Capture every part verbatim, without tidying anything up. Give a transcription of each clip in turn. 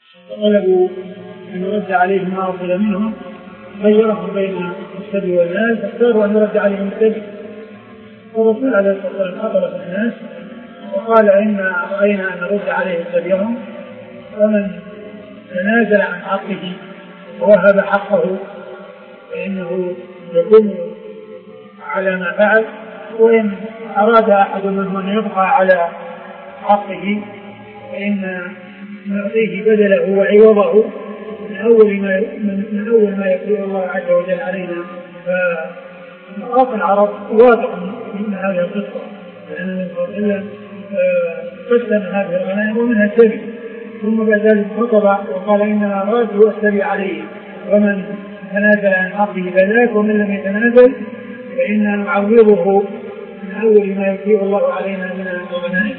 فطلبوا أن يرد عليهم ما أرسل منهم، خيرهم بين السبي والناس، فاختاروا أن يرد عليهم السبي. والرسول عليه الصلاة والسلام خطب في الناس وقال: إن رأينا أن نرد عليهم سبيهم، ومن تنازل عن حقه ووهب حقه فإنه يكون على ما فعل، وإن أراد أحد منهم أن يبقى على حقه فإن نعطيه بدله وعوضه من أول ما من أول ما يفرض الله عز وجل علينا. فنقاط العرب واضح من هذه القصة، لأن النبي صلى الله عليه وسلم قسم هذه الغنائم ومنها السبي، ثم بعد ذلك خطب وقال: إنما رادوا السبي عليه، ومن تنازل عن حقه فذاك، ومن لم يتنازل فإننا نعوضه من أول ما يفرض الله علينا من الغنائم.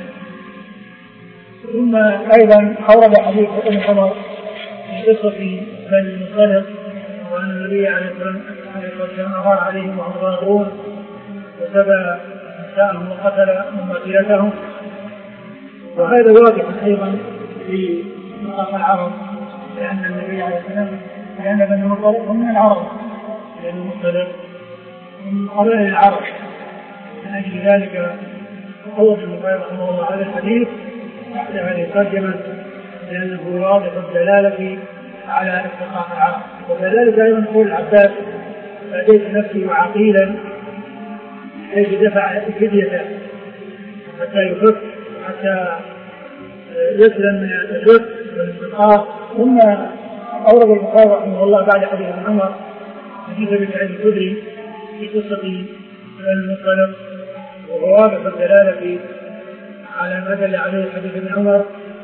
ثم أيضا أورد حديث ابن عمر في قصة بني المصطلق، وأن النبي عليه الصلاة والسلام أغار عليهم وهم غاضون وسبى نساءهم وقتل مماثلتهم. وهذا واضح أيضا في نقاط العرب، لأن النبي عليه الصلاة والسلام لأن بني المصطلق هم من العرب، لأن المصطلق من قبائل العرب. من أجل ذلك أول البخاري رحمه الله هذا الحديث بعد هذه الترجمة، لأنه واضح الدلالة على اتفاق العرب. وكذلك أيضا يقول العباس: فأتيت نفسي وعقيلا حيث دفع الفدية حتى يفك حتى يسلم من الشرك والاستقرار. ثم أورد البخاري رحمه الله بعد حديث ابن عمر حديث ابي سعيد الخدري في قصة المصطلق، وهو واضح الدلالة على ما دل عليه حديث ابن عمر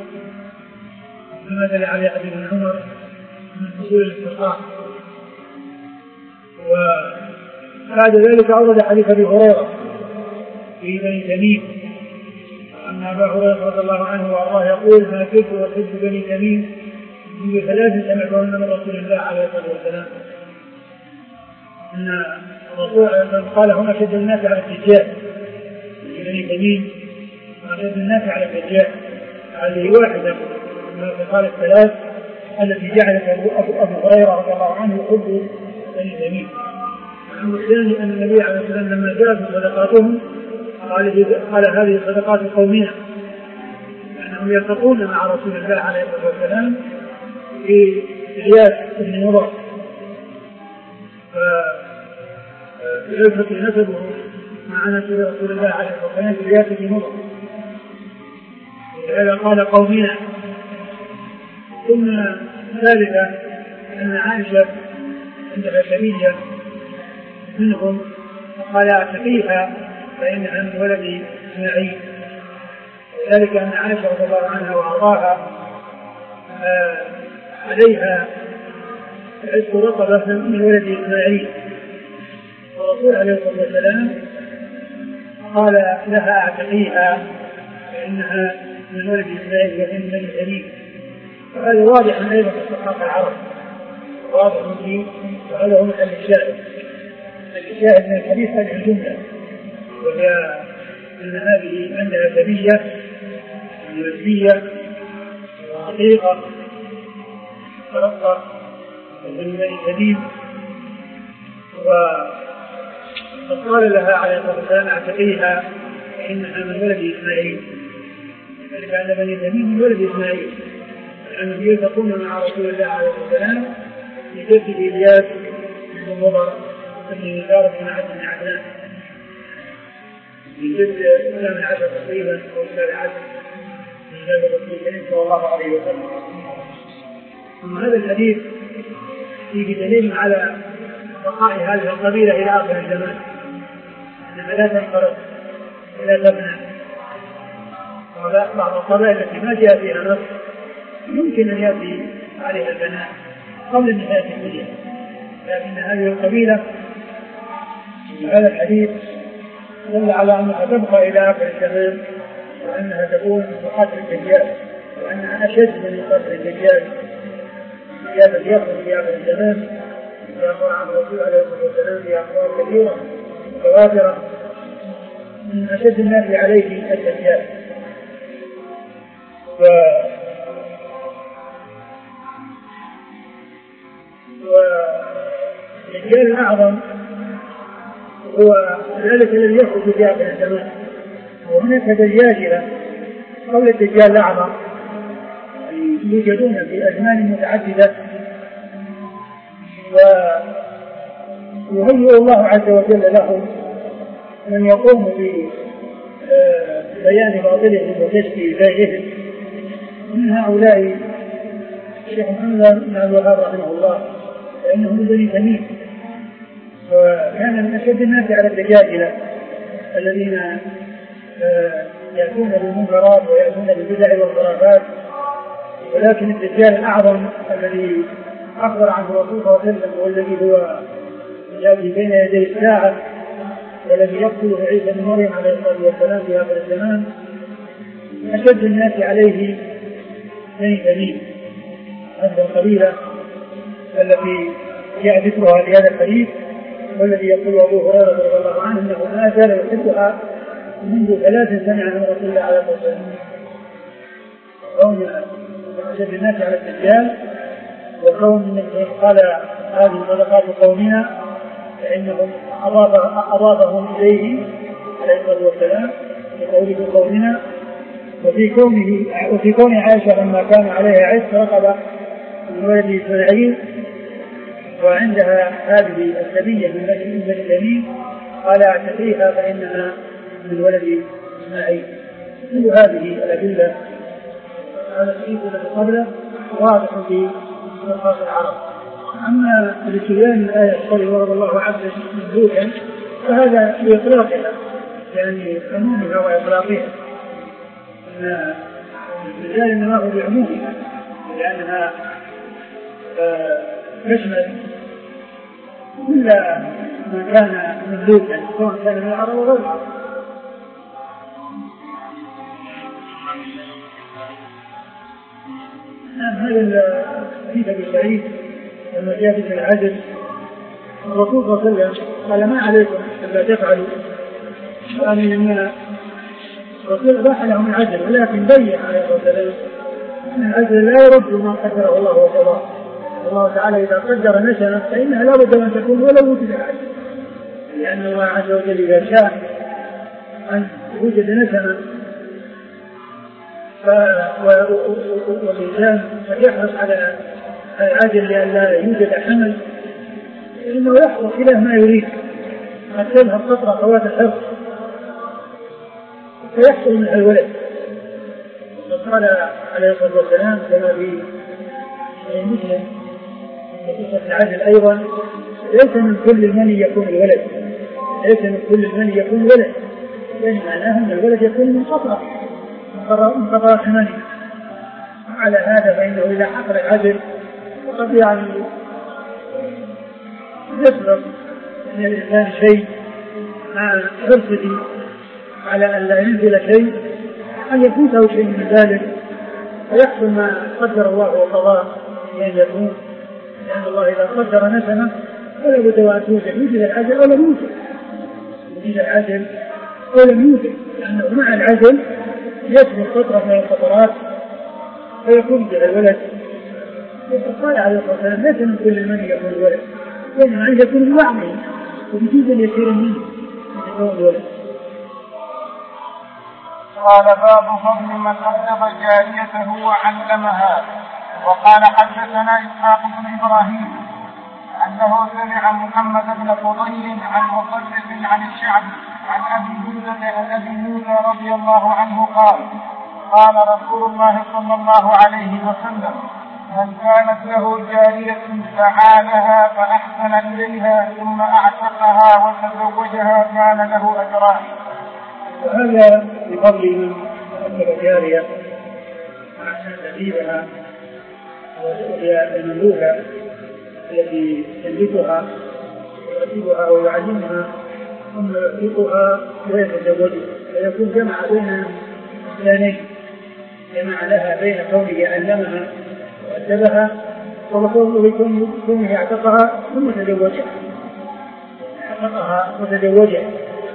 ما دل عليه حديث ابن عمر من حصول الاستقرار. وبعد ذلك أورد حديث أبي هريرة في بني تميم، أن أبا هريرة رضي الله عنه وأرضاه يقول: ما كنت وحب بني تميم منذ ثلاث سمعتهن من رسول الله عليه الصلاة والسلام. أن الرسول قال: هم أشد الناس على الدجال في بني تميم، أشد الناس على الدجال. هذه واحدة من الخصال الثلاث التي جعلت أبو هريرة رضي الله عنه يحب بني تميم. والثاني أن النبي عليه الصلاة والسلام لما جاءت صدقاتهم قال: قال هذه صدقات قومنا، لأنهم يلتقون مع رسول الله عليه الصلاة والسلام في إلياس بن مضر، فيلتقي نسبه مع نسب رسول الله عليه الصلاة والسلام في إلياس بن مضر، ولهذا قال قومنا. ثم ثالثا أن عائشة عندها سبية منهم قال: أعتقيها فإنها من ولد إسماعيل. وذلك أن عائشة رضي الله عنها وأرضاها عليها عتق رقبة من ولد إسماعيل، والرسول عليه الصلاة والسلام قال لها: أعتقيها فإنها من ولد إسماعيل ومن بني تميم. فهذا واضح أيضا في ثقافة العرب، واضح فيه، وهذا هو مثل الشاهد. الشاهد من الحديث هذه الجملة، وهي أن هذه عندها سبية ونسبية وحقيقة ورقة من بني تميم. وقال لها عليه الصلاة والسلام: أعتقيها فإنها من ولد إسماعيل، ذلك أن بني تميم من ولد إسماعيل، لأنهم يلتقون مع رسول الله عليه الصلاة والسلام في جد إلياس بن مضر بن نزار بن عبد بن عدنان، في جد كان عدد تقريبا أو كان عدد من جد رسول الله صلى الله عليه وسلم. ثم هذا الحديث فيه دليل على بقاء هذه القبيلة إلى آخر الزمان، أنها لا تنقرض ولا تبنى. بعض القبائل التي ما جاء فيها نص يمكن أن يأتي عليها البناء قبل نهاية الدنيا، لكن هذه القبيلة هذا الحديث دل على أنها تبقى إلى آخر الزمان، وأنها تكون من قتل الدجال، وأنها أشد من قتل الدجال زيادة يخرج في آخر الزمان. يقول عن الرسول عليه الصلاة والسلام في أقوال كثيرة متواترة من أشد الناس عليه الدجال. الدجال الأعظم هو ذلك الذي يخرج في آخر الزمان، وهناك دجاجلة قبل الدجال الأعظم يوجدون في أزمان متعددة، ويهيئ الله عز وجل لهم من يقوم ببيان باطلهم وكشف زيغهم. من هؤلاء الشيخ محمد بن عبد الوهاب رحمه الله، فإنه من بني تميم، وكان من أشد الناس على الدجاجلة الذين يأتون بالمنكرات ويأتون بالبدع والخرافات. ولكن الدجال الأعظم الذي أخبر عنه الرسول صلى الله عليه وسلم والذي هو يأتي بين يدي الساعة والذي يقتل عيسى بن مريم عليه الصلاة والسلام في هذا الزمان، أشد الناس عليه بني تميم، هذه القبيلة التي جاء ذكرها في هذا الحديث، والذي يقول أبو هريرة رضي الله عنه أنه ما زال يحبها منذ ثلاث سنة عن رسول الله عليه الصلاة والسلام. كون أشد الناس على الدجال، وكون قال هذه صدقات قومنا، فإنهم أضافهم إليه عليه الصلاة والسلام بقوله قومنا. وفي كونه وفي كون عائشة لما كان عليها عشق رقبة من ولد إسماعيل، وعندها هذه السبية من بني تميم، قال اعتقيها فإنها من ولد إسماعيل. كل هذه الأدلة هذا الحديث الذي قبله واضح في نقاط العرب. أما لسيان الآية قال ورد الله عبدا مملوكا فهذا بإطلاقها، يعني عمومها وإطلاقها، أن الرجال إنما هو بعمومها، لأنها تشمل كل من كان مملوكا سواء كان من العرب وغير العرب. هذا الحديث أبي سعيد لما جاء في العدل، الرسول صلى الله عليه وسلم قال ما عليكم إلا تفعلوا، قال إن الرسول أباح لهم العدل، ولكن بين عليه الصلاة والسلام أن العدل لا يرد ما قدره الله وقضاه. الله تعالى إذا قدر نسمة فإنها لا بد أن تكون ولو وجد العدل، لأن الله عز وجل إذا شاء أن وجد نسمة والإنسان يحرص على العدل لأن لا يوجد حمل، إنه يحصل إلى ما يريد، قد تذهب قطرة قوات الحرص فيحصل من الولد. قال عليه الصلاة والسلام كما في مسلم قصة العدل أيضا: ليس من كل المني يكون الولد، ليس من كل المني يكون الولد، يعني معناه أن الولد يكون من قطرة من قطرة المني. على هذا فإنه إذا حصل العدل وقد يعني يسبق من الإنسان شيء مع حرصه على أن لا ينزل شيء، أن يفوته شيء من ذلك ويحصل ما قدر الله وقضاه أن يكون، لأن الله إذا قدر نسمة فلا بد أن توجد، يوجد العدل أو لم يوجد، يوجد العدل أو لم يوجد، لأنه مع العدل يسبق فترة من الفترات فيكون به الولد. قال عليه الصلاة والسلام: ليس من كل من يكون الولد، وإنما أن يكون بوعمه وبجزء يسير منه يكون الولد. قال: باب فضل من أدب جاريته وعلمها. وقال: حدثنا إسحاق بن إبراهيم أنه سمع محمد بن فضيل عن مطرف عن الشعبي عن أبي موسى عن أبي موسى رضي الله عنه قال: قال رسول الله صلى الله عليه وسلم: من كانت له جارية فعالها فأحسن إليها ثم أعتقها وتزوجها كان له أجران. وهذا بفضل من أدب جارية وأحسن تأديبها وهي المملوكة التي يملكها ويؤدبها ويعلمها ثم يعتقها ويتزوجها، فيكون جمع بين اثنين، جمع لها بين كونه علمها وأدبها وكونه اعتقها ثم تزوجها اعتقها وتزوجها.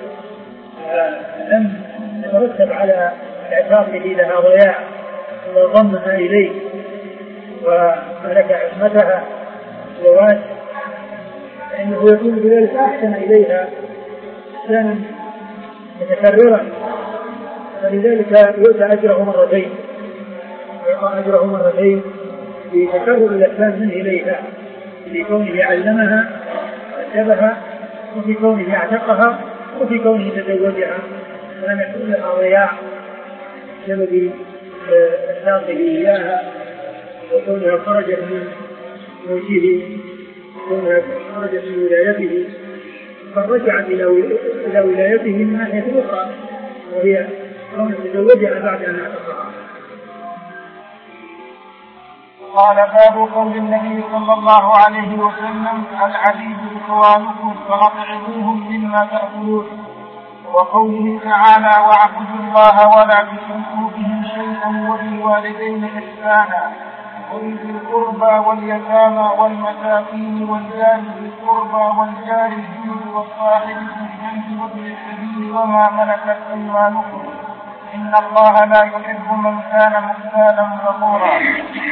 لم يترتب على العتاق لها ضياع وضمها إليه وملك عصمتها زواج، فإنه يكون بذلك أحسن إليها إحسانا متكررا، فلذلك يؤتى أجره مرتين، يؤتى أجره مرتين في تكرر الإحسان منه إليها، في كونه علمها وأدبها، وفي كونه اعتقها، وفي كونه تزوجها ولم يكن لها ضياع بسبب إحسانه إياها وكونها خرجت من موته، كونها خرجت من ولايته، فرجعت إلى ولايته من ناحية أخرى وهي كون تزوجها بعد أن اعتقها. قال باب قول النبي صلى الله عليه وسلم العبيد إخوانكم فأطعموهم مما تأكلون، وقوله تعالى واعبدوا الله ولا تشركوا به شيئا وبالوالدين إحسانا وذي القربى واليتامى والمساكين والجار ذي القربى والجار الجنب والصاحب بالجنب وابن السبيل وما ملكت أيمانكم إن الله لا يحب من كان مختالا فخورا.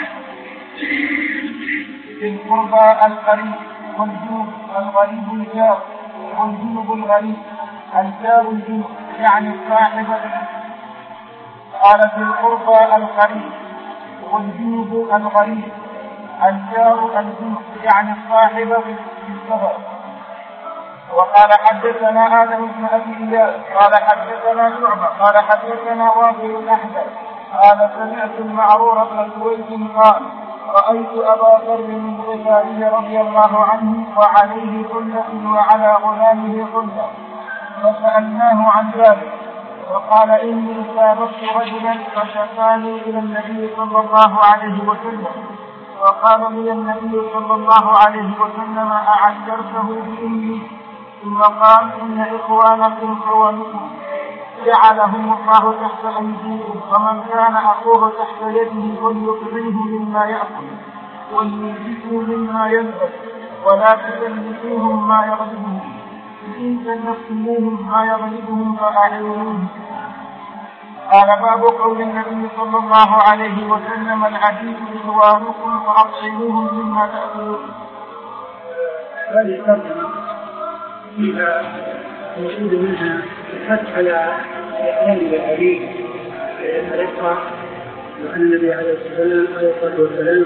ذي القربى القريب والجنب الغريب الجار والجنب الغريب الجار الجنب يعني صاحب. قال ذي القربى القريب والجنب الغريب الجار الجنب يعني الصاحب في السفر. وقال حدثنا آدم بن أبي إياس قال حدثنا شعبة قال حدثنا وابل الأحدث قال سمعت المعرور بن سويد قال رأيت أبا ذر الغفاري رضي الله عنه وعليه حلة وعلى غلامه حلة فسألناه عن ذلك وقال إني سابقت رجلا فشكاني إلى النبي صلى الله عليه وسلم وقال لي النبي صلى الله عليه وسلم أعجرته بإني ثم قال إن إخوانكم خوانكم جعلهم الله تحت أيديهم ومن كان أخوه تحت يده فليطعمه مما يأكل وليلبسه مما يلبس ولا تكلفوهم ما يغلبهم إن كلفتموهم ما يغلبهم فأعينوهم. قال باب قول النبي صلى الله عليه وسلم العبيد إخوانكم فأطعموهم مما تأكلون. هذه الترجمة فيها موجود منها الحث على الإحسان إلى العبيد لأن الرفقة وأن النبي عليه الصلاة والسلام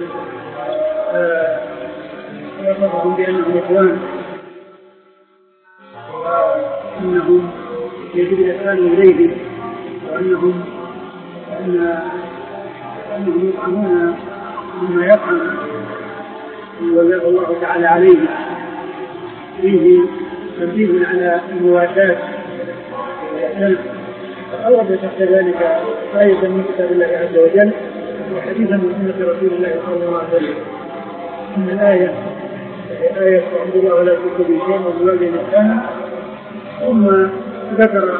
يصفهم بأنهم إخوان وأنهم يجب الإحسان إليهم وأنهم أنهم يطعمون مما يطعم وجاب الله تعالى عليه فيه تنبيه على المواساة والإحسان. أورد تحت ذلك آية من كتاب الله عز وجل وحديثا من سنة رسول الله صلى الله عليه وسلم إن الآية آية واعبدوا الله ولا تشركوا به شيئا وبالوالدين إحسانا، ثم ذكر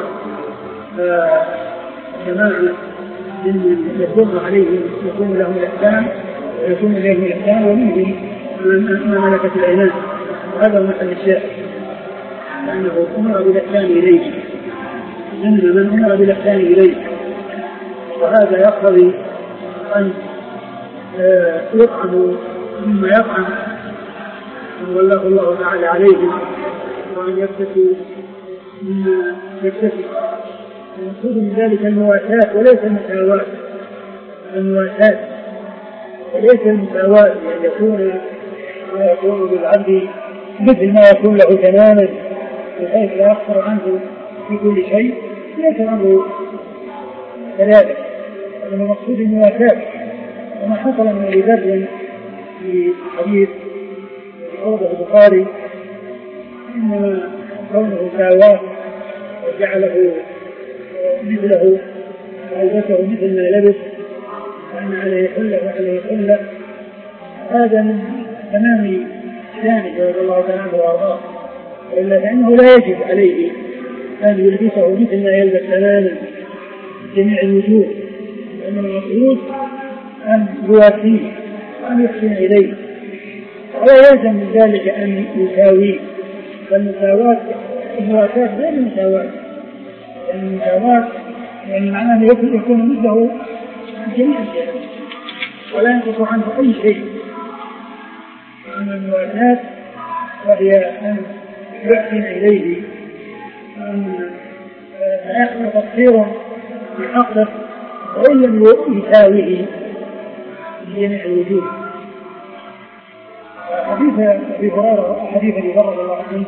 جماعة ممن يدل عليهم يكون لهم الإحسان ويكون إليهم الإحسان ومنهم ما ملكت الأيمان، وهذا هو محل الشاهد لأنه أمر بالإحسان إليه إن من أمر بالإحسان إليه وهذا يقتضي أن يطعم مما يطعم والله الله تعالى عليهم وأن يكتفوا مما يكتفي. المقصود من ذلك المواساة وليس المساواة، المواساة وليس المساواة أن يكون ما يكون للعبد مثل ما يكون له تماما بحيث لا يقصر عنه في كل شيء، ليس الأمر كذلك. المقصود المواساة وما حصل من أبي ذر في حديث رواه البخاري إنما كونه ساواه وجعله مثله وألبسه مثل ما لبس وأن عليه حلة وعليه حلة، هذا من تمام شانه رضي الله تعالى عنه وأرضاه، إلا فإنه لا يجب عليه أن يلبسه مثل ما يلبس تماما جميع الوجوه، لأنه المفروض أن يواسيه وأن يحسن إليه ولا يلزم من ذلك أن يساويه. فالمساواة المواساة غير المساواة، المساواة يعني معناه أن يكون مثله جميع الشيء ولا ينقص عنه أي شيء. أما المواساة وهي أن يحسن إليه أن يحسن تقصير في حقه وإن لم يساويه بجميع الوجوه. حديث أبي هريرة حديث أبي هريرة رضي الله عنه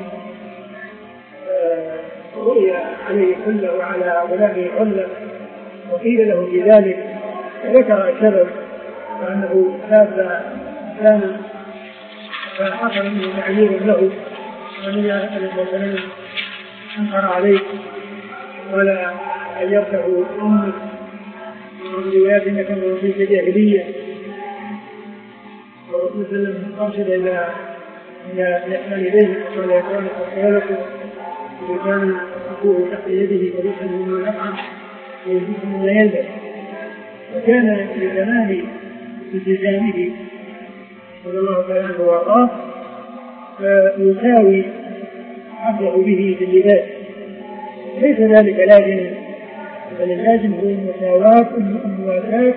رؤي عليه حلة وعلى غلامه حلة وقيل له في ذلك فذكر السبب وأنه هذا كان فحصل منه تعيير له ومن المسلمين أنكر عليه ولا غيرته أمك من روايات أنك من في الجاهلية والرسول صلى الله عليه وسلم أرشد إلى إلى الإحسان إليه ولا يكون خيالته إذا كان أخوه تحت يده فريقا مما يفعل ويجيب مما يلبس وكان لزمان التزامه صلى الله عليه وسلم وارضاه فيساوي عبده به في اللباس. ليس ذلك لازم بل اللازم هو المساواة المواساة.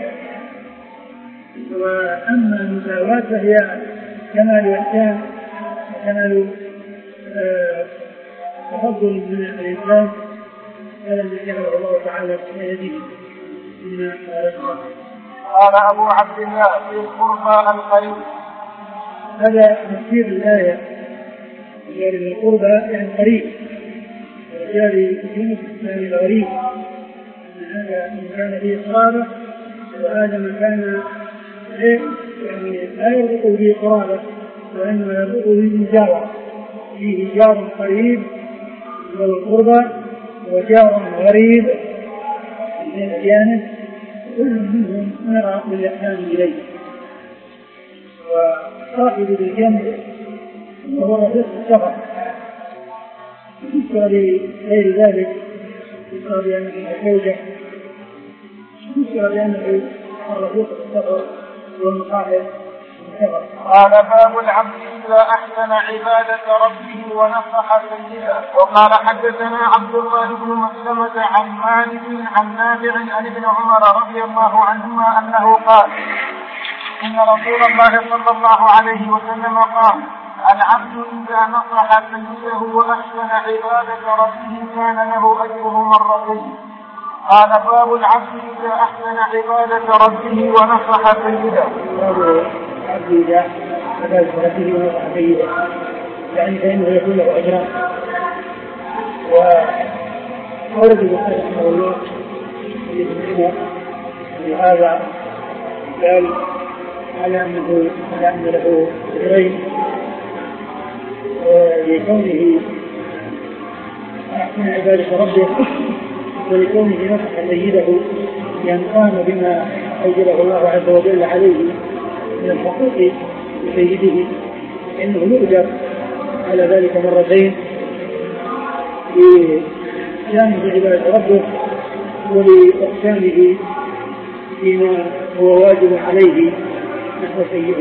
وأما المساواة فهي كمال الإحسان وكمال تفضل من الإنسان هذا الذي جعله الله تعالى في يده من الرزق. قال أبو عبد الله في القربى القريب. هذا تفسير الآية يعني القربى يعني قريب يعني كلمة يعني الغريب أن هذا من كان فيه قرابة وهذا من كان يعني لا يربطه به قرابة وإنما يربطه به مجاورة فيه جار قريب والقربى وجار غريب من الجانب كل منهم نرى بالإحسان إليه. وصاحب الجنب وهو رفيق السفر يذكر لغير ذلك يذكر بأنه الزوجة يذكر بأنه الرفيق السفر والمصاحب السفر. قال باب العبد إذا أحسن عبادة ربه ونصح سيده. وقال حدثنا عبد الله بن مسلمة عن مالك عن نافع عن ابن عمر رضي الله عنهما أنه قال إن رسول الله صلى الله عليه وسلم قال العبد إذا نصح سيده وأحسن عبادة ربه كان له أجره مرتين. قال باب العبد إذا أحسن عبادة ربه ونصح سيده. العبد إذا عبادة ربه ونصح سيده يعني فإنه يكون له أجران. وأورد البخاري رحمه الله في هذا قال على أنه على أن له أجرين ولكونه أحسن عبادة ربه ولكونه نصح سيده بأن قام بما أوجبه الله عز وجل عليه من الحقوق لسيده إنه يؤجر على ذلك مرتين بجانب عبادة ربه ولإحسانه فيما هو واجب عليه نحو سيده.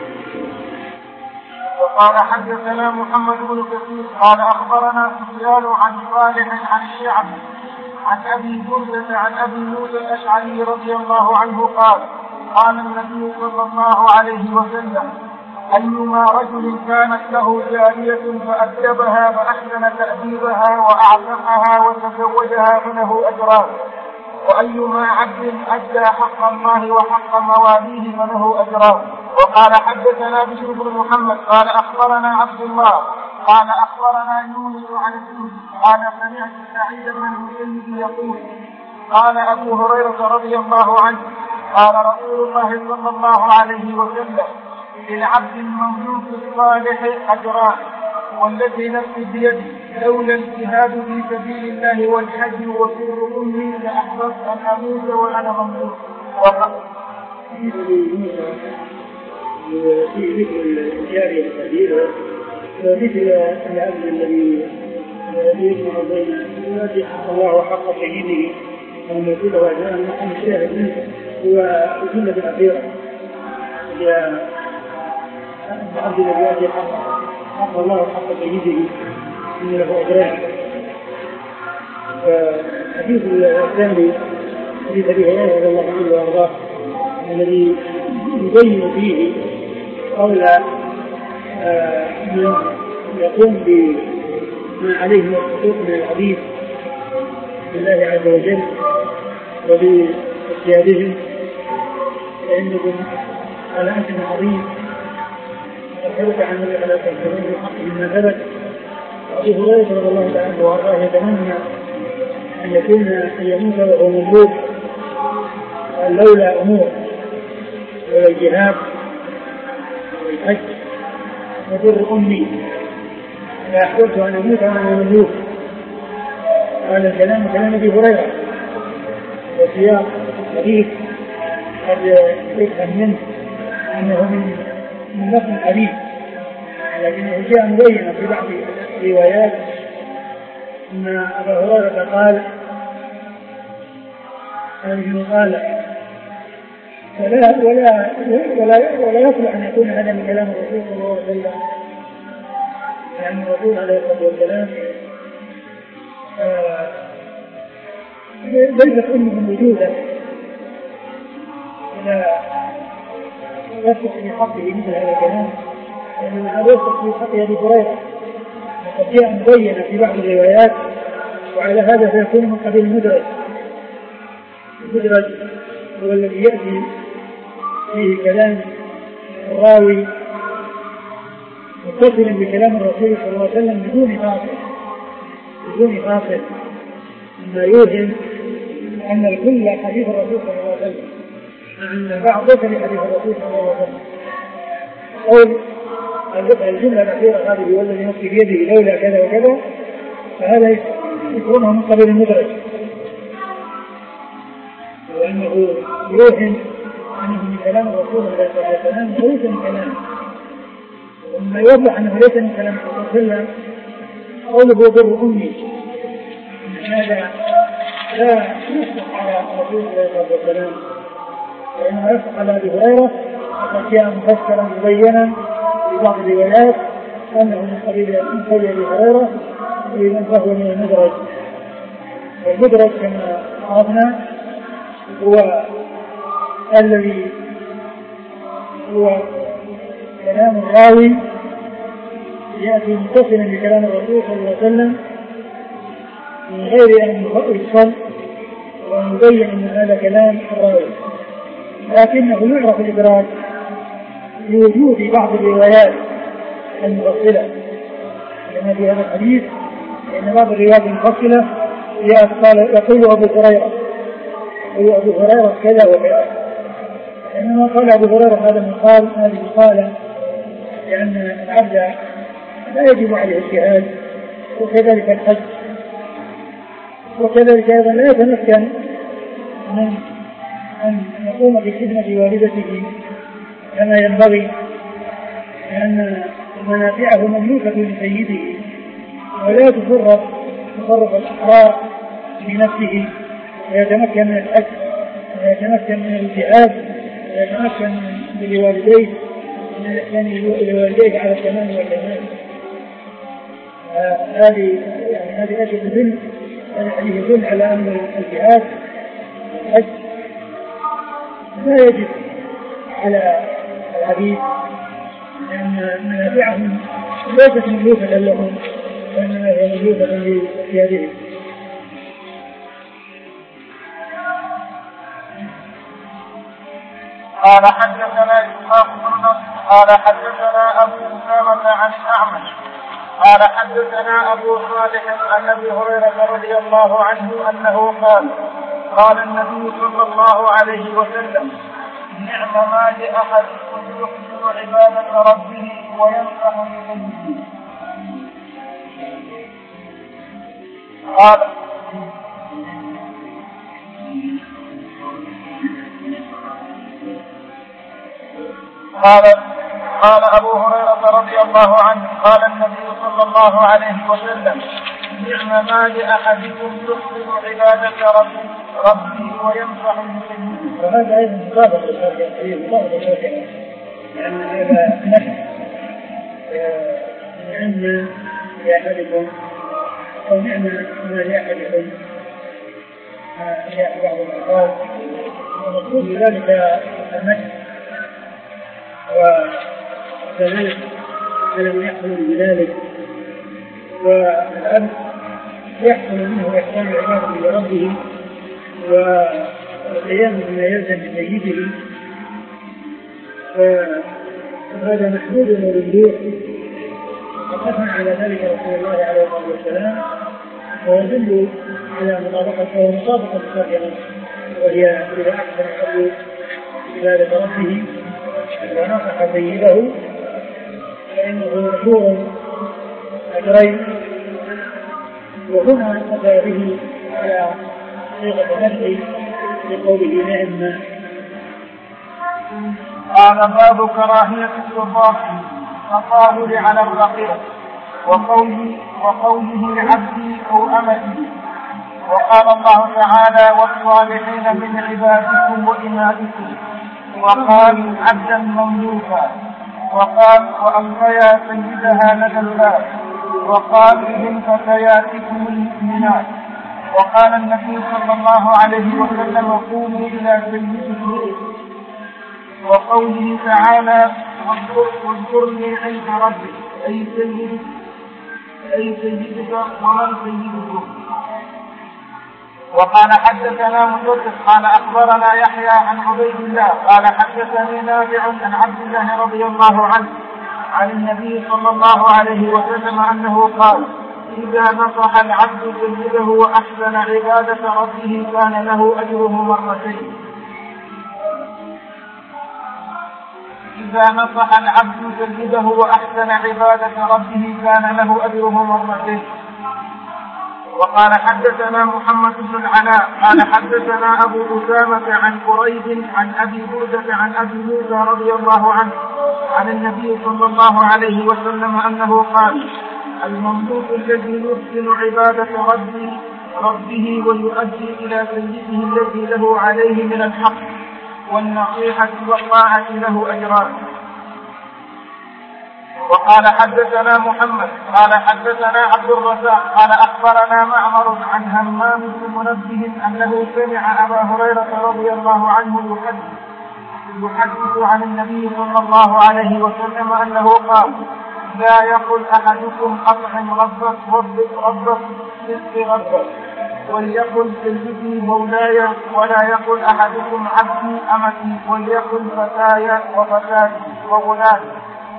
وقال حدثنا محمد بن كثير قال أخبرنا سفيان عن صالح عن الشعبي عن أبي بردة عن أبي موسى الأشعري رضي الله عنه قال قال النبي صلى الله عليه وسلم أيما رجل كانت له جارية فأدبها فأحسن تأديبها وأعتقها وتزوجها فله أجران وأيما عبد أدى حق الله وحق مواليه فله أجران. وقال حدثنا بشر بن محمد قال أخبرنا عبد الله قال أخبرنا يونس عن الزهري قال سمعت سعيد بن المسيب يقول قال أبو هريرة رضي الله عنه قال رسول الله صلى الله عليه وسلم للعبد المملوك الصالح أجران والذي نفسي بيده لولا الجهاد في سبيل الله والحج وسر أمي لأحببت أن أموت وأنا مملوك. في ذكر الجارية الكبيرة مثل العبد الذي يجمع بين الذي حق الله وحق سيده ومن يقول وجاء المقام الشاهد منه هو الجملة الأخيرة العبد الذي يأتي حق الله وحق سيده إن له أجرين. فحديث الثاني حديث أبي هريرة رضي الله عنه وأرضاه الذي يبين فيه قول من يقوم بما عليه من الحقوق من العبيد بالله عز وجل وباجتهادهم، فإنكم على أجر عظيم. وقد عن النبي عليه الصلاة والسلام بالحق مما ثبت. أبي هريرة رضي الله تعالى عنه وأرضاه يتمنى أن يكون أن يموت وهو مملوك لولا أمور ولا الجهاد والحج وبر أمي فأحببت أن أموت وأنا مملوك. هذا الكلام كلام أبي هريرة وسياق حديث قد يفهم منه أنه من من لفظ حديث، لكنه جاء مبينا في بعض الروايات أن أبا هريرة قال أنه قال ولا ولا ولا ولا يصلح أن يكون هذا من كلام الرسول صلى الله عليه وسلم، لأن الرسول عليه الصلاة والسلام ليست أمه موجودة ولا يصلح في حقه مثل هذا الكلام، لأن هذا يصلح في حق أبي هريرة وقد جاء مبينا في بعض الروايات، وعلى هذا سيكون من قبيل المدرج. المدرج هو الذي يأتي فيه كلام الراوي متصلا بكلام الرسول صلى الله عليه وسلم بدون فاصل بدون فاصل مما يوهم أن الكل حديث الرسول صلى الله عليه وسلم، أن البعض ليس لحديث الرسول صلى الله عليه وسلم. قول الجملة الأخيرة هذه والذي نفسي بيده لولا كذا وكذا، فهذا يكونه من قبيل المدرج، وأنه يوهم أنه من كلام الرسول عليه الصلاة والسلام وليس من كلامه. ومما يوضح أنه ليس من كلام الرسول صلى الله عليه وسلم قوله بر أمي، هذا لا يصدق على الرسول عليه الصلاة والسلام، وإنما يصدق على أبي هريرة، وقد جاء مفسرا مبينا في بعض الروايات أنه من قبيل من قبيل أبي هريرة، إذن فهو من المدرج. والمدرج كما عرفنا هو الذي هو كلام الراوي يأتي متصلا بكلام الرسول صلى الله عليه وسلم من غير أن يفصل ويبين أن هذا كلام الراوي، لكنه يعرف الإدراك لوجود بعض الروايات المفصلة لما في هذا الحديث، لأن بعض الروايات المفصلة يقول أبو هريرة يقول أبو هريرة كذا وكذا، إنما قال أبو هريرة هذا من قال هذه قال لأن العبد لا يجب عليه الجهاد، وكذلك الحج، وكذلك أيضا لا يتمكن من أن يقوم بخدمة والدته كما ينبغي، لأن منافعه مملوكة لسيده، ولا تفرط تصرف الأحرار بنفسه ويتمكن من الحج ويتمكن من الجهاد ويتمكن من لوالديه من الإحسان لوالديه على التمام والكمال. هذه يعني هذه أشياء تدل عليه يدل على أن الجهاد والحج لا يجب على العبيد، لأن منافعهم ليست مملوكة لهم، وإنما هي مملوكة لسيادهم. قال حدثنا إسحاق بن نصر قال حدثنا أبو أسامة عن الأعمش قال حدثنا أبو صالح عن أبي هريرة رضي الله عنه أنه قال قال النبي صلى الله عليه وسلم نعم ما لأحدكم يحسن عبادة ربه وينصح بذنبه. قال قال قال أبو هريرة رضي الله عنه قال النبي صلى الله عليه وسلم نعم ما لأحدكم يحسن عبادة ربه ربه وينصح بذنبه. وهذا أيضا مطابق للشرع، لأن هذا نفس نعم لأحدكم أو نعم ما لأحدكم جاء بعض الألفاظ ومقصود بذلك النفس، وكذلك لم يحصل بذلك والأب يحصل منه إحسان العبادة لربه والقيام بما يلزم بسيده، فهذا محمود وممدوح، وقفنا على ذلك رسول الله عليه الصلاة والسلام، ويدل على مطابقته ومطابقة الشريعة، وهي إذا أحسن الأب عبادة ربه ونصح سيده فإنه مشهور أجرين، وهنا أتى به على صيغة نفسه بقوله نعم. قال باب كراهية التطاول على الرقيق وقوله وقوله لعبدي أو أمتي. وقال الله تعالى والصالحين من عبادكم وإمائكم، وقال عبدا مملوكا، وقال وألقيا سيدها لدى الباب، وقال من فتياتكم المؤمنات. وقال النبي صلى الله عليه وسلم قوموا إلى سيدكم. وقوله تعالى واذكرني عند ربي أي سيدك أي سيدك ومن سيدكم. وقال حدثنا مسدد قال أخبرنا يحيى عن عبيد الله قال حدثني نافع عن عبد الله رضي الله عنه عن النبي صلى الله عليه وسلم أنه قال إذا نصح العبد سيده وأحسن عبادة ربه كان له أجره مرتين. إذا نصح العبد سيده وأحسن عبادة ربه كان له أجره مرتين. وقال حدثنا محمد بن العلاء قال حدثنا أبو أسامة عن قريب عن أبي بردة عن أبي موسى رضي الله عنه عن النبي صلى الله عليه وسلم أنه قال المملوك الذي يحسن عبادة ربه, ربه ويؤدي إلى سيده الذي له عليه من الحق والنصيحة والطاعة له أجران. وقال حدثنا محمد قال حدثنا عبد الرزاق قال أخبرنا معمر عن همام بن منبه أنه سمع أبا هريرة رضي الله عنه يحدث يحدث عن النبي صلى الله عليه وسلم أنه قال لا يقل أحدكم أطعم ربك ربك ربك رزق ربك وليقل سيدي مولاي ولا يقل أحدكم عبدي أمتي وليقل فتاي وفتاتي وغلامي.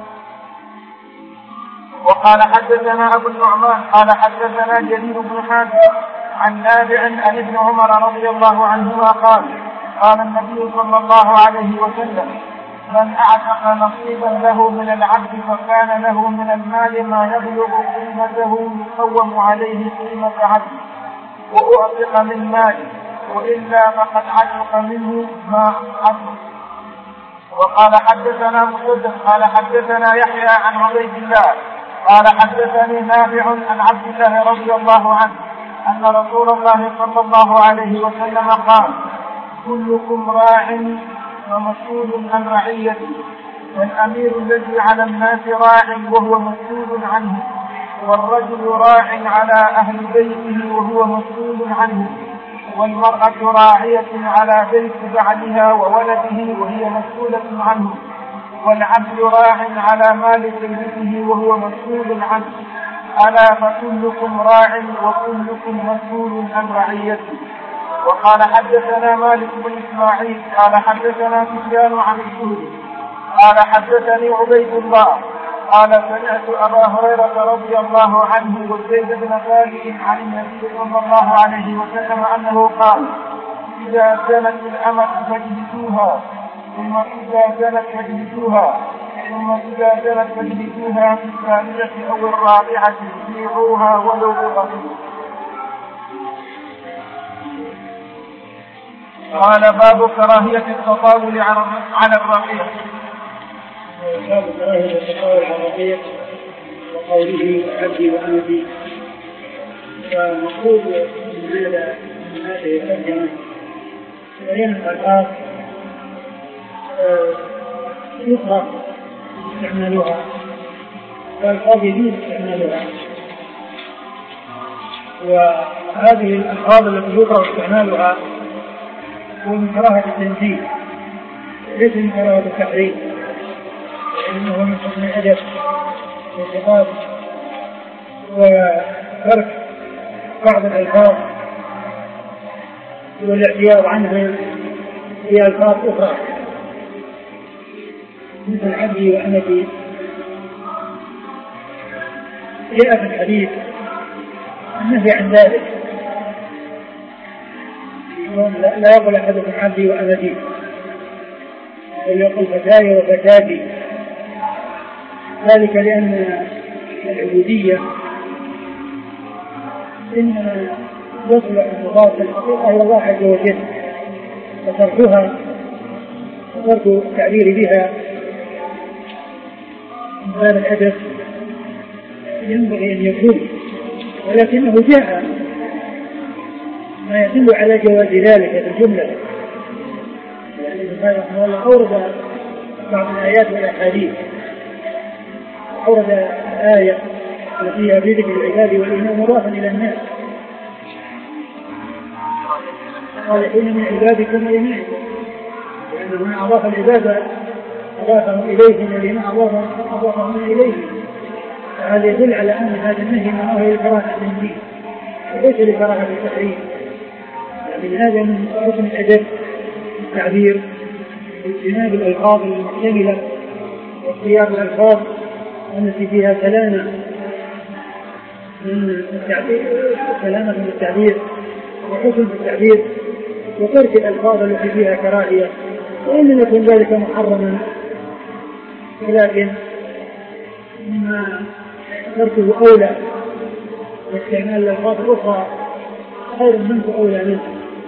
وقال حدثنا أبو النعمان قال حدثنا جرير بن حازم عن نافع عن ابن عمر رضي الله عنهما قال قال النبي صلى الله عليه وسلم من أعتق نصيبا له من العبد فكان له من المال ما يبلغ قيمته يقوم عليه قيمة عبد وأعتق من ماله وإلا فقد عتق منه ما عتق. وقال حدثنا مسدد قال حدثنا يحيى عن عبيد الله قال حدثني نافع عن عبد الله رضي الله عنه أن رسول الله صلى الله عليه وسلم قال كلكم راع ومسؤول عن رعيته والأمير الذي على الناس راع وهو مسؤول عنه والرجل راع على أهل بيته وهو مسؤول عنه والمرأة راعية على بيت بعلها وولده وهي مسؤولة عنه والعبد راع على مال سيده وهو مسؤول عنه ألا فكلكم راع وكلكم مسؤول عن رعيته. وقال حدثنا مالك بن إسماعيل قال حدثنا سفيان عن الزهري قال حدثني عبيد الله قال سمعت أبا هريرة رضي الله عنه وزيد بن ثابت عن النبي صلى الله عليه وسلم أنه قال إذا زنت الأمة فاجلدوها ثم إذا زنت فاجلدوها ثم إذا زنت فاجلدوها في الثالثة أو الرابعة بيعوها ولو بغفير. قال باب كراهية التطاول على الرقيق. باب كراهية التطاول على الرقيق وقوله عبدي وأمتي. فمقصود من هذه الترجمة بين الألفاظ يكره استعمالها والألفاظ يجوز استعمالها، وهذه الألفاظ التي يكره استعمالها هو من كراهة التنزيل ليس من كراهة التحريم، لأنه من حسن الأدب والخطاب وترك بعض الألفاظ والاعتياض عنها في ألفاظ أخرى مثل عبدي وأمتي. جاء في الحديث النهي عن ذلك، لا يقول أحدكم عبدي وأمتي، بل يقول فتاي وفتاتي، ذلك لأن العبودية إنما يصلح مضاف الحقيقة إلى الله عز وجل، وتركها وترك التعبير بها من باب الأدب ينبغي أن يكون، ولكنه جاء ما يدل على جواز ذلك في الجملة. يعني ابن رحمه الله أورد بعض الآيات والأحاديث، أورد آية التي في ذكر العباد والإيمان مضافا إلى الناس، قال حين من عبادكم وإيمانكم، لأنه من أضاف العبادة أضافهم إليهم والإيمان أضافهم إليهم. هذا يدل على أن هذا النهي ما هو لكراهة الدين وليس لكراهة التحريم، لكن هذا من حسن الأدب التعبير باجتناب الألفاظ المحتملة واختيار الألفاظ التي فيها سلامة من التعبير، سلامة من التعبير وحسن التعبير، وترك الألفاظ التي فيها كراهية، وإن لم يكن ذلك محرما ولكن مما تركه أولى واستعمال الألفاظ الأخرى خير منه أولى منه.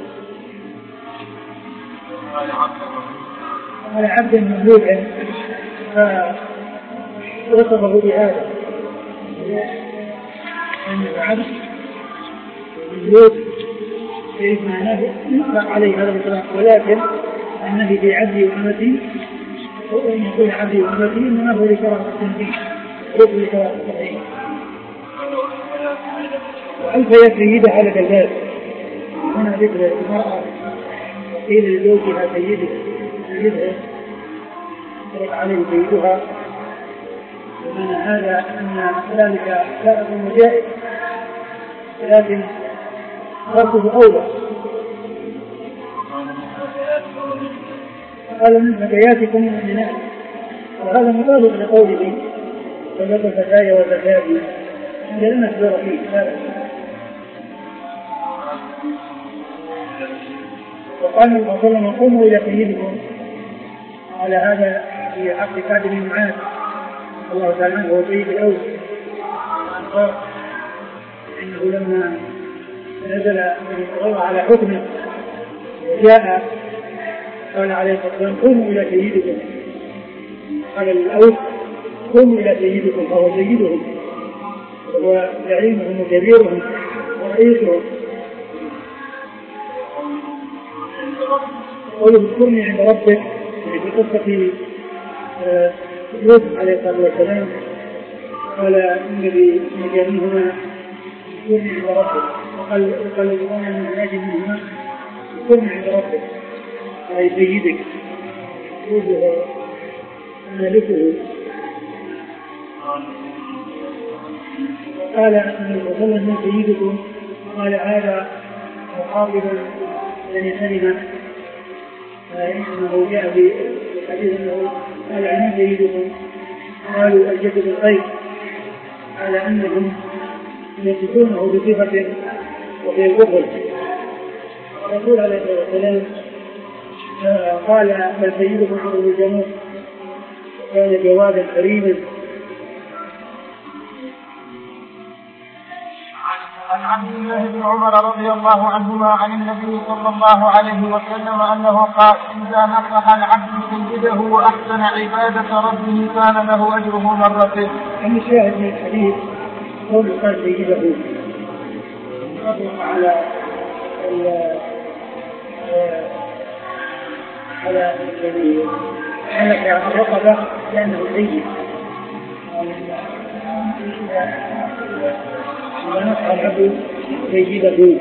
قال عبد مملوكا فوصفه بهذا أن العبد مملوك كيف معناه يطلق عليه هذا الإطلاق، ولكن النبي في عبدي وأمتي وأن يكون عبدي وأمتي إنما هو لكراهة التنزيل ليس لكراهة التحريم. وألف يد سيدة على كذلك، هنا ذكر المرأة قيل لزوجها سيدك سيدها يطلق عليه سيدها، ومعنى هذا أن ذلك لا أكون جائز ولكن تركه أولى. قال من فتياتكم المؤمنات، وهذا مطابق لقوله فلك فتاي وفتاتي لن نخبر فيه هذا. وقال الرسول صلى الله عليه وسلم قوموا إلى سيدكم، على هذا في حق سعد بن معاذ الله تعالى عنه هو سيد الأوس الأنصار، إنه لما نزل الغير على حكمه وجاء قال عليه الصلاة والسلام قوموا إلى سيدكم، قال للأوس قوموا إلى سيدكم فهو سيدهم وهو زعيمهم وكبيرهم ورئيسهم. قوله اذكرني عند ربك في قصة يوسف عليه الصلاة والسلام، قال النبي مجانهما اذكرني عند ربك، وقال قال لقومه من ناجي منهما اذكرني عند ربك أي سيدك وجه مالكه. قال النبي صلى الله عليه وسلم من سيدكم، قال هذا مخاطبا بني سلمة، فإنه جاء في الحديث أنه قال عن سيدكم، قالوا الجد بالخير، على أنهم يصفونه بصفة وفي البخل. الرسول عليه الصلاة والسلام قال بل سيدكم عمرو بن الجموح، كان جوابا كريما. عن عبد الله بن عمر رضي الله عنهما عن النبي صلى الله عليه وسلم أنه قال إذا نصح العبد سيده وأحسن عبادة ربه كان له أجره مرتين. أن الشاهد من الحديث قول قال سيده أطلق على على الذي حلق الرقبة لأنه سيد، ونصح العبد سيده.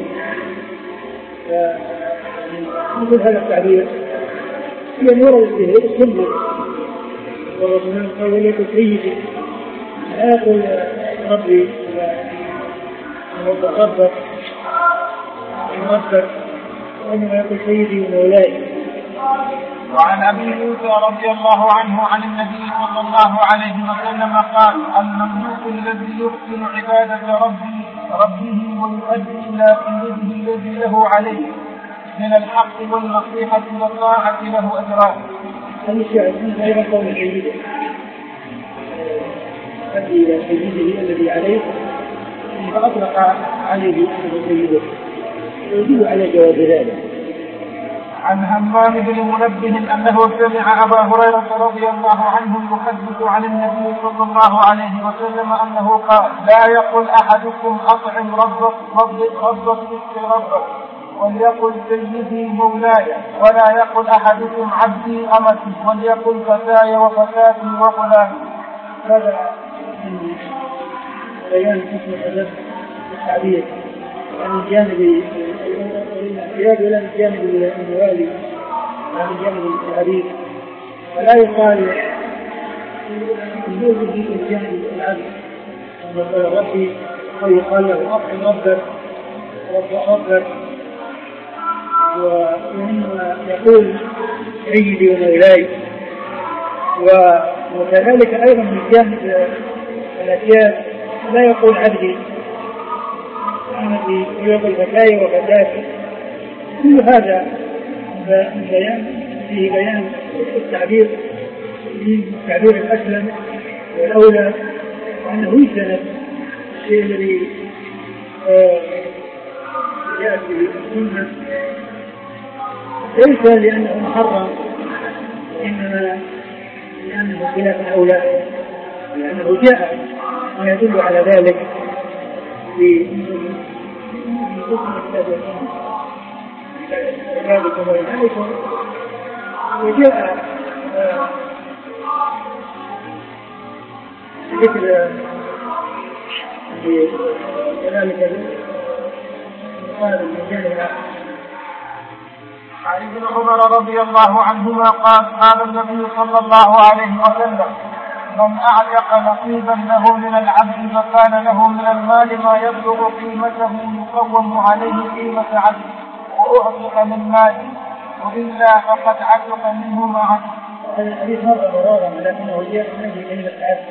مثل هذا التعبير هي نور السنة، والرسول قال لك سيدي لا يقول ربي وتقبل ومصدر وإنما يقول سيدي ومولاي. وعن أبي موسى رضي الله عنه عن النبي صلى الله عليه وسلم قال: المملوك الذي يحسن عبادة ربه ربه ويؤدي إلى سيده الذي له عليه من الحق والنصيحة والطاعة له أجران. هذا الشيء غير قول سيده يؤدي إلى سيده الذي عليه فأطلق عليه سيده ويجب على جواب ذلك. عن همام بن منبه أنه سمع أبا هريرة رضي الله عنه يحدث عن النبي صلى الله عليه وسلم أنه قال: لا يقل أحدكم أطعم ربك ربك ربك ربك وليقل سيدي مولاي، ولا يقل أحدكم عبدي أمتي، وليقل فتاي وفتاتي وغلامي. هذا بيان حسن الأدب والتعبير عن الجانب الزياد ولا من جانب الموالي ولا من جانب الحديث، فلا يقال يجوز في الجانب العبد يقول ربي أو يقال له أطعم ربك رب ربك، وإنما يقول سيدي ومولاي. وكذلك أيضا من جانب الأشياء لا يقول عبدي الذي يقول فتاي وفتاتي. كل هذا بيان فيه بيان التعبير التعبير الأسلم والأولى، وأنه يجتنب الشيء الذي جاء به السنة ليس لأنه محرم، إنما لأنه خلاف الأولى، لأنه جاء ما يدل على ذلك في ذلك ولذلك وجاء ذكر كذلك قال المجال عن ابن عمر رضي الله عنهما قال: قال النبي صلى الله عليه وسلم: من أعتق نصيبا له من العبد فكان له من المال ما يبلغ قيمته يقوم عليه قيمة عبد وأعتق من ماله، وإلا فقد عتق منه ما عتق. هذا الحديث مرة مرارا لكنه جاء من كلمة عبد.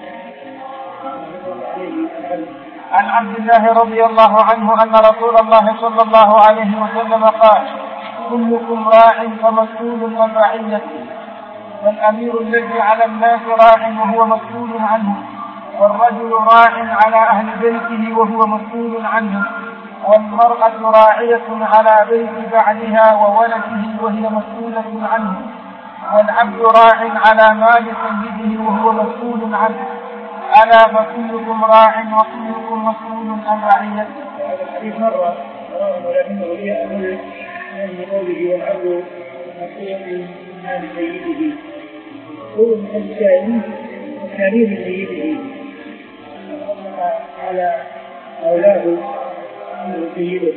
عن عبد الله رضي الله عنه أن رسول الله صلى الله عليه وسلم قال: كلكم راع فمسؤول عن رعيته، والأمير الذي على الناس راع وهو مسؤول عنه، والرجل راع على أهل بيته وهو مسؤول عنه، والمرأة راعية على بيت بعلها وولده وهي مسؤولة عنه، والعبد راع على مال سيده وهو مسؤول عنه، ألا فكلكم راع وكلكم مسؤول عن رعيته. هذا الحديث مرة ولكنه يأمل من قوله والعبد مسؤول عن سيده، هو من الشاهدين وكريم سيده على أولاده سيده.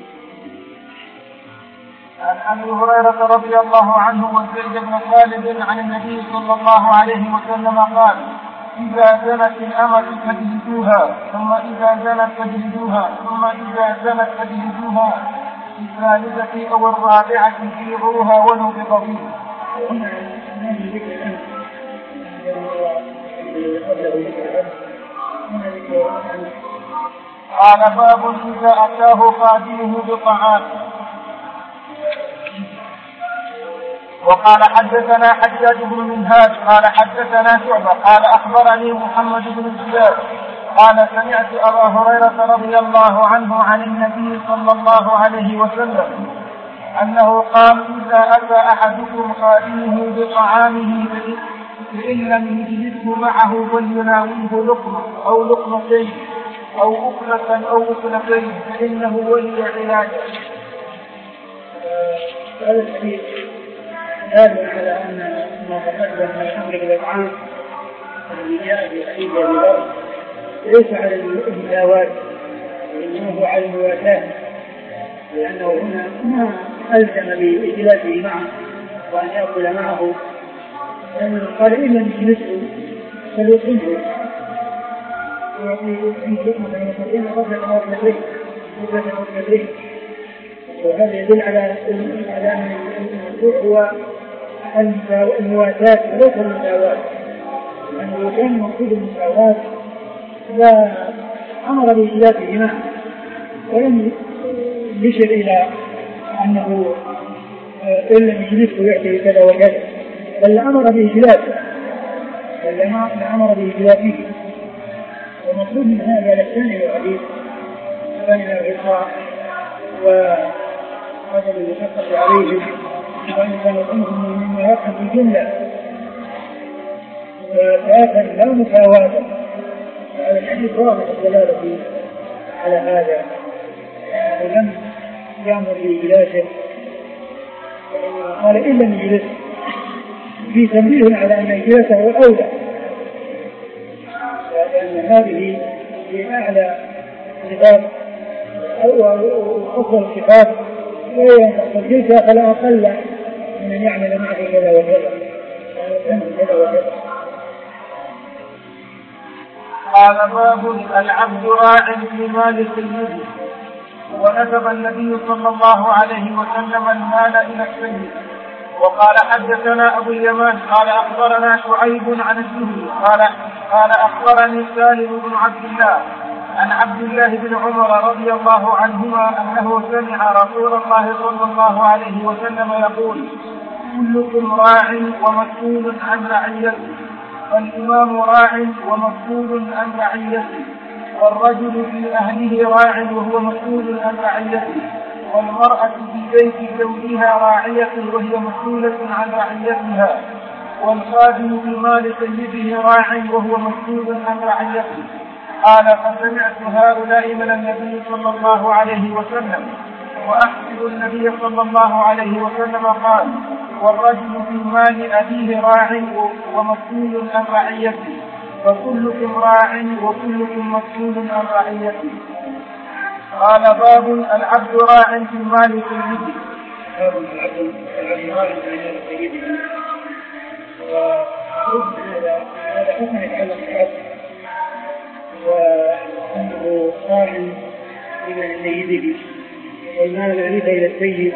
عن أبي هريرة رضي الله عنه وزيد بن خالد عن النبي صلى الله عليه وسلم قال: إذا زنت الأمة فاجلدوها، ثم إذا زنت فاجلدوها، ثم إذا زنت فاجلدوها، في الثالثة أو الرابعة بيعوها ونفق فيه. قال: باب إذا أتاه خادمه بطعام. وقال: حدثنا حجاج بن منهاج قال حدثنا شعبة قال أخبرني محمد بن زياد قال: سمعت أبا هريرة رضي الله عنه عن النبي صلى الله عليه وسلم أنه قال: إذا أتى أحدكم خادمه بطعامه فإن لم يجلسه معه فليناوله لقمة أو لقمتين أو أكلة أو أكلتين فإنه ولي علاجه. هذا الحديث دال على أن ما تقدم من الأمر بالإطعام الذي جاء في حديث أبي ذر ليس على المساواة وإنما هو على المواساة، لأنه هنا ما ألزم بإجلاسه معه وأن يأكل معه، لأنه قال: إن لم يجلسه فليطعمه ويعطيه لقمة من الطعام قبل الموت لديه. صفة أو كبرين، وهذا يدل على على أن الموضوع هو المواساة وليس المساواة، لأنه لو كان مقصود المساواة لا أمر بخلافهما ولم يشر إلى أنه إن لم يجلسه يعطي كذا وكذا، بل أمر بخلافه بل أمر بخلافه. ومطلوب من هذا الثاني الحديث بين الرضا وعدم المشقة عليهم، وإن كان قومهم مما يفهم في الجملة ثلاثا لا مساواة. هذا الحديث واضح الدلالة على هذا، ولم يأمر بإجلاسه قال إن لم يجلس، في تنبيه على أن إجلاسه هو الأولى، لأن هذه في أعلى صفات أو أفضل الصفات، وهي الجلسة فلا أقل من أن يعمل معه كذا وكذا كذا وكذا. قال باب العبد راع في مال سيده. ونسب النبي صلى الله عليه وسلم المال إلى السيد. وقال حدثنا أبو اليمان قال أخبرنا شعيب عن الزهري قال قال أخبرني سالم بن عبد الله عن عبد الله بن عمر رضي الله عنهما أنه سمع رسول الله صلى الله عليه وسلم يقول: كلكم راع ومسؤول عن رعيته، والإمام راع ومسؤول عن رعيته، والرجل في أهله راع وهو مسؤول عن رعيته، والمرأة في بيت زوجها راعية وهي مسؤولة عن رعيتها، والخادم في مال سيده راع وهو مسؤول عن رعيته. قال: فسمعت هؤلاء من النبي صلى الله عليه وسلم، وأحسب النبي صلى الله عليه وسلم قال: والرجل في مال أبيه راع ومسؤول عن رعيته، فكلكم راع وكلكم مسؤول عن رعيته. قال: باب العبد راع في مال سيده. باب العبد راع في مال سيده. وهذا هذا حكم يتعلق بالعبد، وأنه راع إلى سيده، والمال الذي إلى السيد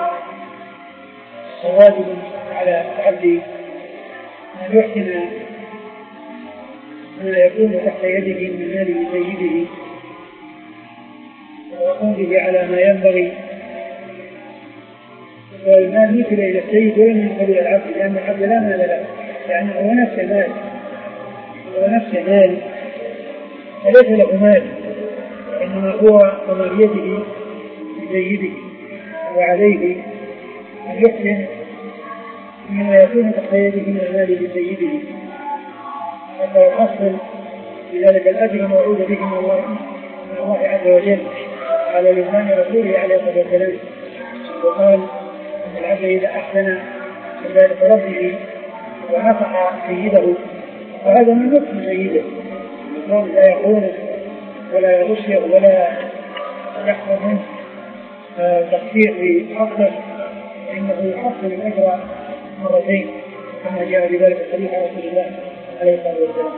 واجب على العبد أن يحسن ما يكون تحت يده من مال سيده ويقوم به على ما ينبغي. والمال مثل إلى السيد ولم ينقل إلى العبد، لأن العبد لا مال له، يعني هو نفس مال هو نفس مال فليس له مال، إنما هو وماليته لسيده، وعليه أن يحسن مما يكون تحت يده من المال لسيده حتى يحصل بذلك الأجر موعود به من الله من الله عز وجل على لسان رسوله عليه الصلاة والسلام. وقال إن العبد إذا أحسن عبادة ربه ونصح سيده فهذا من نصح سيده، الإنسان لا يخونه ولا يغشه ولا يحصل منه تقصير في حقه، فإنه يحصل الأجر مرتين كما جاء بذلك الحديث عن رسول الله عليه الصلاة والسلام.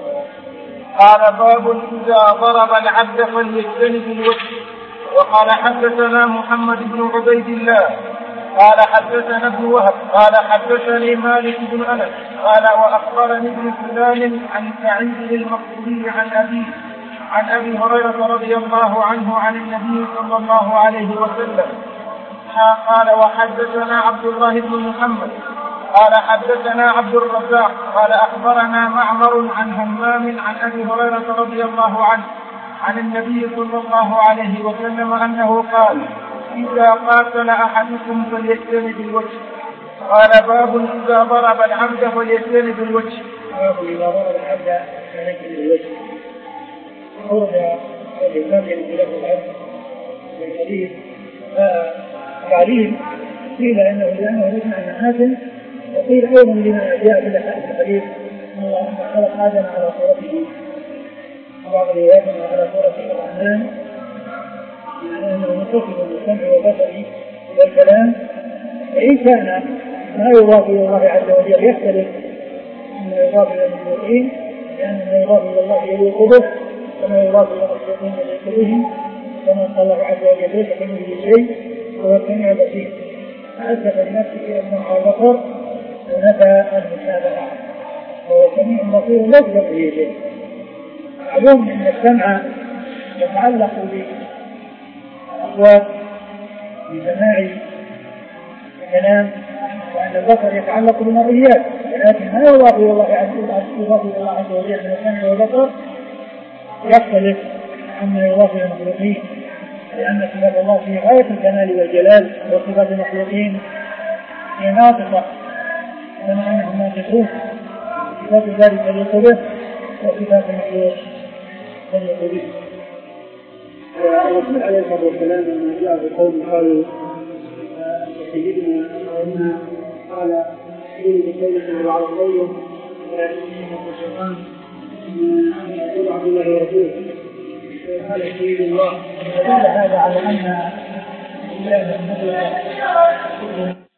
قال: باب إذا ضرب العبد فليجتنب الوجه. وقال حدثنا محمد بن عبيد الله قال حدثنا ابن وهب قال حدثني مالك بن أنس قال: وأخبرني ابن فلان عن سعيد المقبوري عن أبيه عن أبي هريرة رضي الله عنه عن النبي صلى الله عليه وسلم قال: وحدثنا عبد الله بن محمد قال حدثنا عبد الرزاق قال أخبرنا معمر عن همام عن أبي هريرة رضي الله عنه عن النبي صلى الله عليه وسلم أنه قال: إذا قاتل أحدكم فليجتنب الوجه. قال: باب إذا ضرب العبد فليجتنب الوجه. باب إذا ضرب العبد فليجتنب الوجه. أورد الإمام يقول له العبد في الحديث تعليل، قيل إنه لأنه نسمع أن حاتم، وقيل أيضا لما جاء في الحديث أن خلق آدم على صورته، بعض الروايات على صورة الرحمن، يعني أنه متصف بالسمع والبصر والكلام. فإن كان ما يضاف إلى الله عز وجل يختلف مما يضاف إلى المخلوقين، لأن ما يضاف إلى الله يليق به وما يضاف إلى المخلوقين يليق به، كما قال الله عز وجل ليس كمثله شيء وهو السميع البصير، فأثبت لنفسه أنه البصر ونفى المشابهة، وهو السميع البصير لا يثبت به شيء. معلوم أن السمع يتعلق بالأصوات بسماع الكلام، وأن البصر يتعلق بالمرئيات، ولكن ما يضاف إلى الله عز وجل من السمع والبصر يختلف عما يضاف إلى المخلوقين، لأن صفات الله في غاية الكمال والجلال، وصفات المخلوقين هي ناطقة كما أنهم ناطقون. صفات ذلك تليق به وصفات المخلوق تليق به. والرسول عليه الصلاة والسلام لما جاء بقوم قالوا سيدنا أمنا قال سيدنا سيدنا وعلى الطيب ويأتيهم الشيطان يقول عبد الله ورسوله قال سيد الله. هذا على أن الله